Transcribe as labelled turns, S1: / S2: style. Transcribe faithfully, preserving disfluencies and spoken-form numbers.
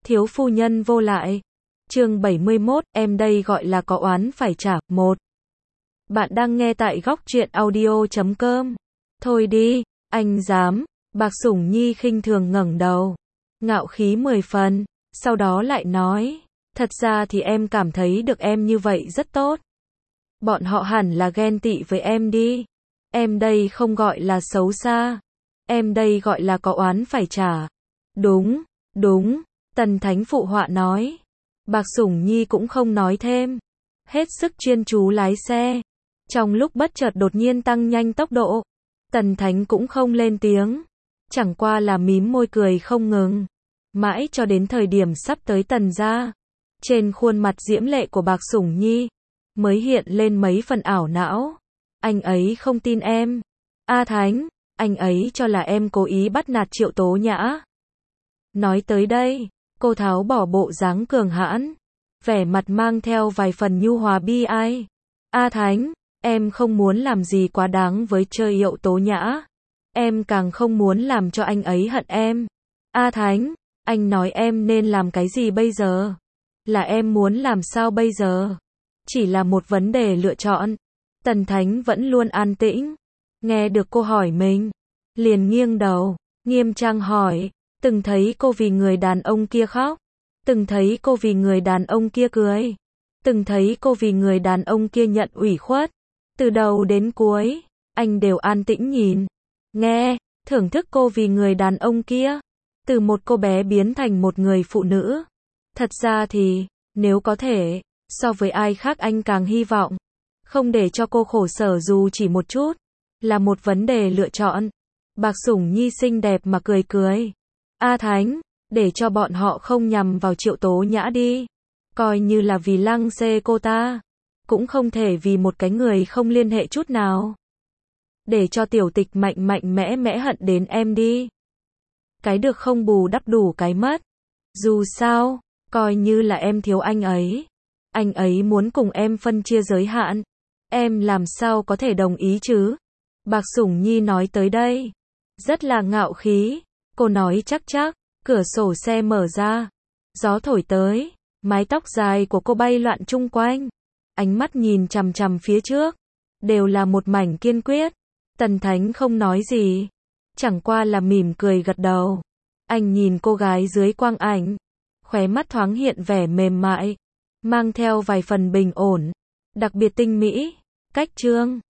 S1: Thiếu phu nhân vô lại. Chương bảy mươi mốt, em đây gọi là có oán phải trả. Một. Bạn đang nghe tại góc truyện audio chấm com. Thôi đi, anh dám. Bạc Sủng Nhi khinh thường ngẩng đầu, ngạo khí mười phần, sau đó lại nói, thật ra thì em cảm thấy được em như vậy rất tốt. Bọn họ hẳn là ghen tị với em đi. Em đây không gọi là xấu xa. Em đây gọi là có oán phải trả. Đúng, đúng, Tần Thánh phụ họa nói. Bạc Sủng Nhi cũng không nói thêm, hết sức chuyên chú lái xe. Trong lúc bất chợt đột nhiên tăng nhanh tốc độ, Tần Thánh cũng không lên tiếng, chẳng qua là mím môi cười không ngừng. Mãi cho đến thời điểm sắp tới Tần gia, trên khuôn mặt diễm lệ của Bạc Sủng Nhi mới hiện lên mấy phần ảo não. Anh ấy không tin em. A Thánh, anh ấy cho là em cố ý bắt nạt Triệu Tố Nhã. Nói tới đây, cô tháo bỏ bộ dáng cường hãn, vẻ mặt mang theo vài phần nhu hòa bi ai. A Thánh, em không muốn làm gì quá đáng với Triệu Tố Nhã. Em càng không muốn làm cho anh ấy hận em. A Thánh, anh nói em nên làm cái gì bây giờ? Là em muốn làm sao bây giờ? Chỉ là một vấn đề lựa chọn. Tần Thánh vẫn luôn an tĩnh, nghe được cô hỏi mình, liền nghiêng đầu, nghiêm trang hỏi, từng thấy cô vì người đàn ông kia khóc, từng thấy cô vì người đàn ông kia cười, từng thấy cô vì người đàn ông kia nhận ủy khuất. Từ đầu đến cuối, anh đều an tĩnh nhìn, nghe, thưởng thức cô vì người đàn ông kia, từ một cô bé biến thành một người phụ nữ. Thật ra thì, nếu có thể, so với ai khác anh càng hy vọng không để cho cô khổ sở dù chỉ một chút, là một vấn đề lựa chọn. Bạc Sủng Nhi xinh đẹp mà cười cười. A Thánh, để cho bọn họ không nhằm vào Triệu Tố Nhã đi, coi như là vì lăng xê cô ta, cũng không thể vì một cái người không liên hệ chút nào. Để cho tiểu tịch mạnh mạnh mẽ mẽ hận đến em đi. Cái được không bù đắp đủ cái mất. Dù sao, coi như là em thiếu anh ấy, anh ấy muốn cùng em phân chia giới hạn, em làm sao có thể đồng ý chứ? Bạc Sủng Nhi nói tới đây, rất là ngạo khí, cô nói chắc chắc, cửa sổ xe mở ra, gió thổi tới, mái tóc dài của cô bay loạn chung quanh, ánh mắt nhìn chằm chằm phía trước, đều là một mảnh kiên quyết. Tần Thánh không nói gì, chẳng qua là mỉm cười gật đầu. Anh nhìn cô gái dưới quang ảnh, khóe mắt thoáng hiện vẻ mềm mại, mang theo vài phần bình ổn, đặc biệt tinh mỹ. Cách chương